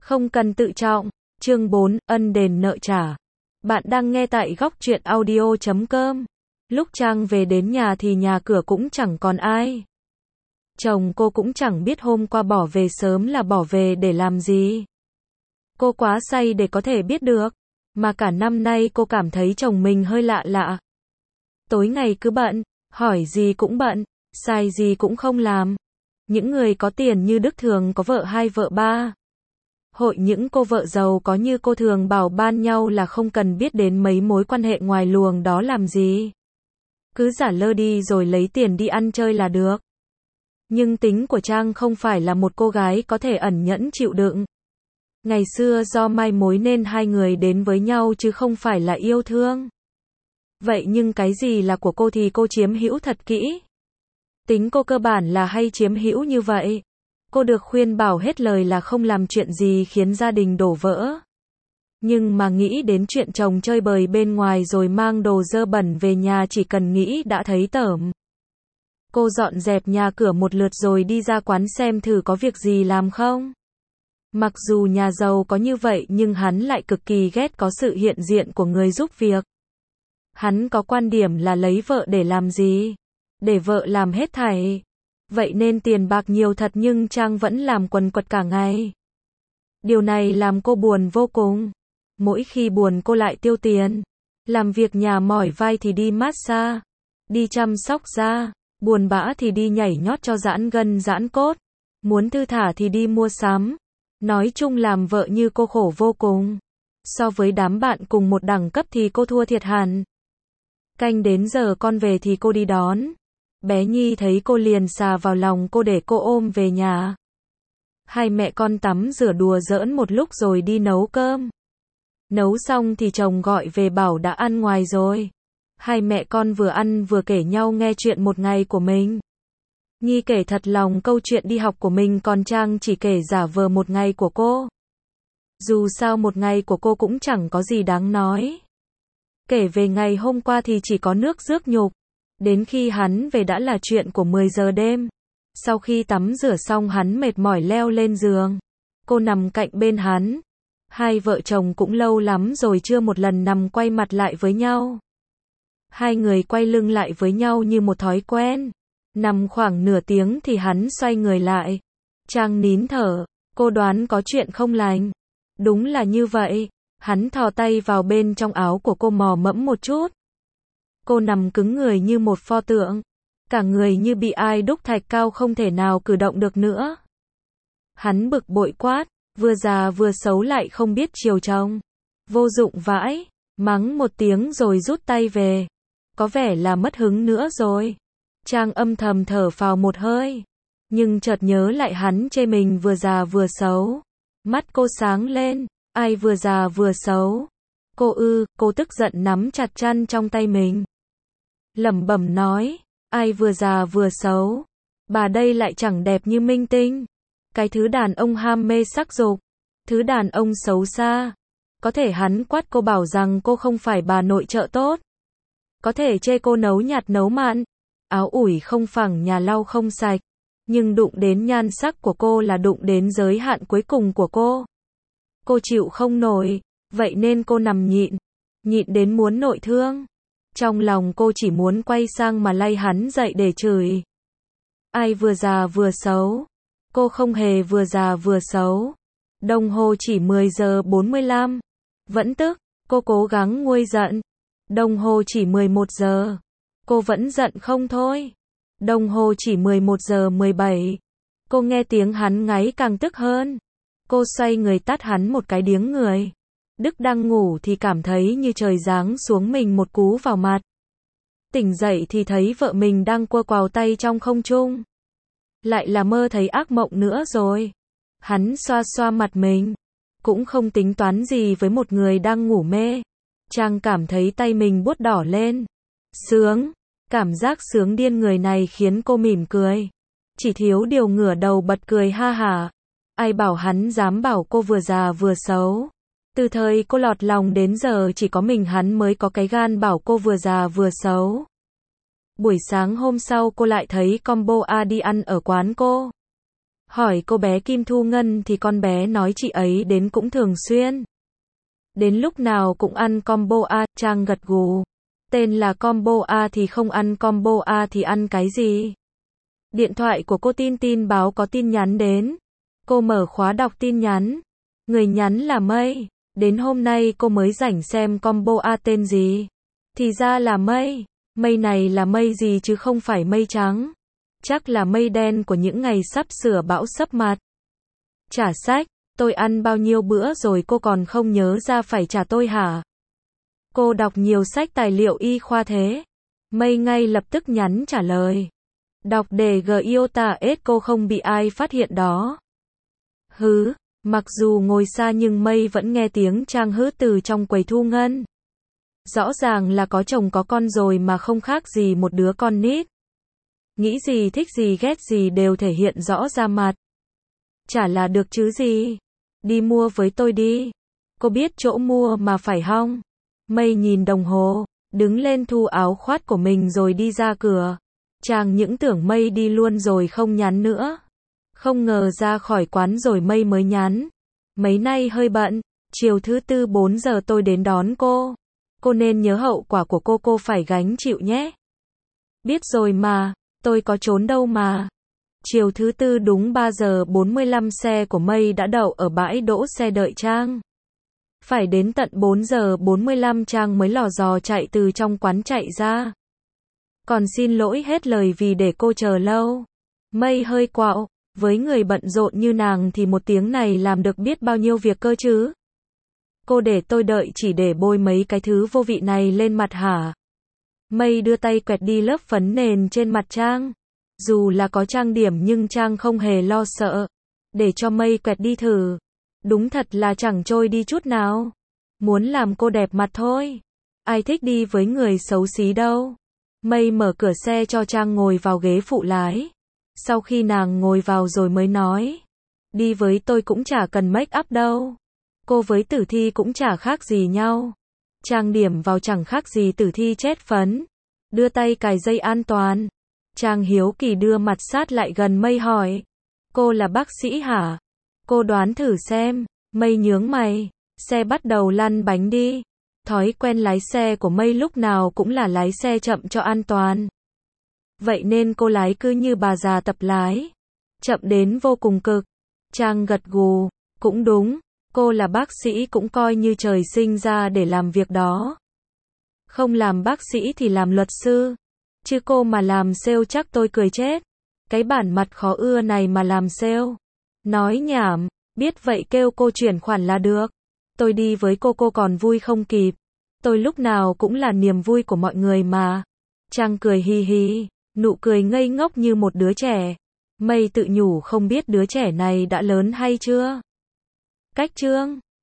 Không cần tự trọng. Chương 4, ân đền nợ trả. Bạn đang nghe tại góc truyện audio.com. Lúc Trang về đến nhà thì nhà cửa cũng chẳng còn ai. Chồng cô cũng chẳng biết hôm qua bỏ về sớm là bỏ về để làm gì. Cô quá say để có thể biết được. Mà cả năm nay cô cảm thấy chồng mình hơi lạ lạ. Tối ngày cứ bận, hỏi gì cũng bận, sai gì cũng không làm. Những người có tiền như Đức thường có vợ 2 vợ 3. Hội những cô vợ giàu có như cô thường bảo ban nhau là không cần biết đến mấy mối quan hệ ngoài luồng đó làm gì. Cứ giả lơ đi rồi lấy tiền đi ăn chơi là được. Nhưng tính của Trang không phải là một cô gái có thể ẩn nhẫn chịu đựng. Ngày xưa do mai mối nên hai người đến với nhau chứ không phải là yêu thương. Vậy nhưng cái gì là của cô thì cô chiếm hữu thật kỹ. Tính cô cơ bản là hay chiếm hữu như vậy. Cô được khuyên bảo hết lời là không làm chuyện gì khiến gia đình đổ vỡ. Nhưng mà nghĩ đến chuyện chồng chơi bời bên ngoài rồi mang đồ dơ bẩn về nhà chỉ cần nghĩ đã thấy tởm. Cô dọn dẹp nhà cửa một lượt rồi đi ra quán xem thử có việc gì làm không. Mặc dù nhà giàu có như vậy nhưng hắn lại cực kỳ ghét có sự hiện diện của người giúp việc. Hắn có quan điểm là lấy vợ để làm gì? Để vợ làm hết thảy. Vậy nên tiền bạc nhiều thật nhưng Trang vẫn làm quần quật cả ngày. Điều này làm cô buồn vô cùng. Mỗi khi buồn cô lại tiêu tiền. Làm việc nhà mỏi vai thì đi massage. Đi chăm sóc da. Buồn bã thì đi nhảy nhót cho giãn gân giãn cốt. Muốn thư thả thì đi mua sắm. Nói chung làm vợ như cô khổ vô cùng. So với đám bạn cùng một đẳng cấp thì cô thua thiệt hẳn. Canh đến giờ con về thì cô đi đón. Bé Nhi thấy cô liền xà vào lòng cô để cô ôm về nhà. Hai mẹ con tắm rửa đùa giỡn một lúc rồi đi nấu cơm. Nấu xong thì chồng gọi về bảo đã ăn ngoài rồi. Hai mẹ con vừa ăn vừa kể nhau nghe chuyện một ngày của mình. Nhi kể thật lòng câu chuyện đi học của mình còn Trang chỉ kể giả vờ một ngày của cô. Dù sao một ngày của cô cũng chẳng có gì đáng nói. Kể về ngày hôm qua thì chỉ có nước rước nhục. Đến khi hắn về đã là chuyện của 10 giờ đêm. Sau khi tắm rửa xong hắn mệt mỏi leo lên giường. Cô nằm cạnh bên hắn. Hai vợ chồng cũng lâu lắm rồi chưa một lần nằm quay mặt lại với nhau. Hai người quay lưng lại với nhau như một thói quen. Nằm khoảng nửa tiếng thì hắn xoay người lại. Trang nín thở. Cô đoán có chuyện không lành. Đúng là như vậy. Hắn thò tay vào bên trong áo của cô mò mẫm một chút. Cô nằm cứng người như một pho tượng. Cả người như bị ai đúc thạch cao không thể nào cử động được nữa. Hắn bực bội quát. Vừa già vừa xấu lại không biết chiều chồng. Vô dụng vãi. Mắng một tiếng rồi rút tay về. Có vẻ là mất hứng nữa rồi. Trang âm thầm thở phào một hơi. Nhưng chợt nhớ lại hắn chê mình vừa già vừa xấu. Mắt cô sáng lên. Ai vừa già vừa xấu? Cô tức giận nắm chặt chăn trong tay mình. Lẩm bẩm nói. Ai vừa già vừa xấu? Bà đây lại chẳng đẹp như minh tinh. Cái thứ đàn ông ham mê sắc dục. Thứ đàn ông xấu xa. Có thể hắn quát cô bảo rằng cô không phải bà nội trợ tốt. Có thể chê cô nấu nhạt nấu mặn. Áo ủi không phẳng nhà lau không sạch. Nhưng đụng đến nhan sắc của cô là đụng đến giới hạn cuối cùng của cô. Cô chịu không nổi. Vậy nên cô nằm nhịn. Nhịn đến muốn nội thương. Trong lòng cô chỉ muốn quay sang mà lay hắn dậy để chửi. Ai vừa già vừa xấu? Cô không hề vừa già vừa xấu. Đồng hồ chỉ 10 giờ 45. Vẫn tức. Cô cố gắng nguôi giận. Đồng hồ chỉ 11 giờ. Cô vẫn giận không thôi. Đồng hồ chỉ 11 giờ 17. Cô nghe tiếng hắn ngáy càng tức hơn. Cô xoay người tát hắn một cái điếng người. Đức đang ngủ thì cảm thấy như trời giáng xuống mình một cú vào mặt. Tỉnh dậy thì thấy vợ mình đang cua quào tay trong không trung. Lại là mơ thấy ác mộng nữa rồi. Hắn xoa xoa mặt mình. Cũng không tính toán gì với một người đang ngủ mê. Trang cảm thấy tay mình buốt đỏ lên. Sướng. Cảm giác sướng điên người này khiến cô mỉm cười. Chỉ thiếu điều ngửa đầu bật cười ha hả. Ai bảo hắn dám bảo cô vừa già vừa xấu. Từ thời cô lọt lòng đến giờ chỉ có mình hắn mới có cái gan bảo cô vừa già vừa xấu. Buổi sáng hôm sau cô lại thấy combo A đi ăn ở quán cô. Hỏi cô bé Kim Thu Ngân thì con bé nói chị ấy đến cũng thường xuyên. Đến lúc nào cũng ăn combo A, Trang gật gù. Tên là combo A thì không ăn combo A thì ăn cái gì? Điện thoại của cô tin báo có tin nhắn đến. Cô mở khóa đọc tin nhắn. Người nhắn là Mây. Đến hôm nay cô mới rảnh xem combo A tên gì. Thì ra là Mây. Mây này là mây gì chứ không phải mây trắng. Chắc là mây đen của những ngày sắp sửa bão sấp mặt. Trả sách. Tôi ăn bao nhiêu bữa rồi cô còn không nhớ ra phải trả tôi hả? Cô đọc nhiều sách tài liệu y khoa thế. Mây ngay lập tức nhắn trả lời. Đọc đề Giota S cô không bị ai phát hiện đó. Hứ, mặc dù ngồi xa nhưng Mây vẫn nghe tiếng Trang hứ từ trong quầy thu ngân. Rõ ràng là có chồng có con rồi mà không khác gì một đứa con nít. Nghĩ gì thích gì ghét gì đều thể hiện rõ ra mặt. Chả là được chứ gì. Đi mua với tôi đi. Cô biết chỗ mua mà phải không? Mây nhìn đồng hồ, đứng lên thu áo khoác của mình rồi đi ra cửa. Chàng những tưởng Mây đi luôn rồi không nhắn nữa. Không ngờ ra khỏi quán rồi Mây mới nhắn. Mấy nay hơi bận, chiều thứ tư 4 giờ tôi đến đón cô. Cô nên nhớ hậu quả của cô phải gánh chịu nhé. Biết rồi mà, tôi có trốn đâu mà. Chiều thứ tư đúng 3 giờ 45 xe của Mây đã đậu ở bãi đỗ xe đợi Trang. Phải đến tận 4 giờ 45 Trang mới lò dò chạy từ trong quán chạy ra. Còn xin lỗi hết lời vì để cô chờ lâu. Mây hơi quạo, với người bận rộn như nàng thì một tiếng này làm được biết bao nhiêu việc cơ chứ. Cô để tôi đợi chỉ để bôi mấy cái thứ vô vị này lên mặt hả? Mây đưa tay quẹt đi lớp phấn nền trên mặt Trang. Dù là có trang điểm nhưng Trang không hề lo sợ. Để cho Mây quẹt đi thử. Đúng thật là chẳng trôi đi chút nào. Muốn làm cô đẹp mặt thôi. Ai thích đi với người xấu xí đâu. Mây mở cửa xe cho Trang ngồi vào ghế phụ lái. Sau khi nàng ngồi vào rồi mới nói. Đi với tôi cũng chả cần make up đâu. Cô với Tử Thi cũng chả khác gì nhau. Trang điểm vào chẳng khác gì Tử Thi chết phấn. Đưa tay cài dây an toàn. Trang hiếu kỳ đưa mặt sát lại gần Mây hỏi. Cô là bác sĩ hả? Cô đoán thử xem. Mây nhướng mày. Xe bắt đầu lăn bánh đi. Thói quen lái xe của Mây lúc nào cũng là lái xe chậm cho an toàn. Vậy nên cô lái cứ như bà già tập lái. Chậm đến vô cùng cực. Trang gật gù. Cũng đúng. Cô là bác sĩ cũng coi như trời sinh ra để làm việc đó. Không làm bác sĩ thì làm luật sư. Chứ cô mà làm sale chắc tôi cười chết. Cái bản mặt khó ưa này mà làm sale. Nói nhảm, biết vậy kêu cô chuyển khoản là được. Tôi đi với cô còn vui không kịp. Tôi lúc nào cũng là niềm vui của mọi người mà. Trang cười hi hi, nụ cười ngây ngốc như một đứa trẻ. Mây tự nhủ không biết đứa trẻ này đã lớn hay chưa. Cách chương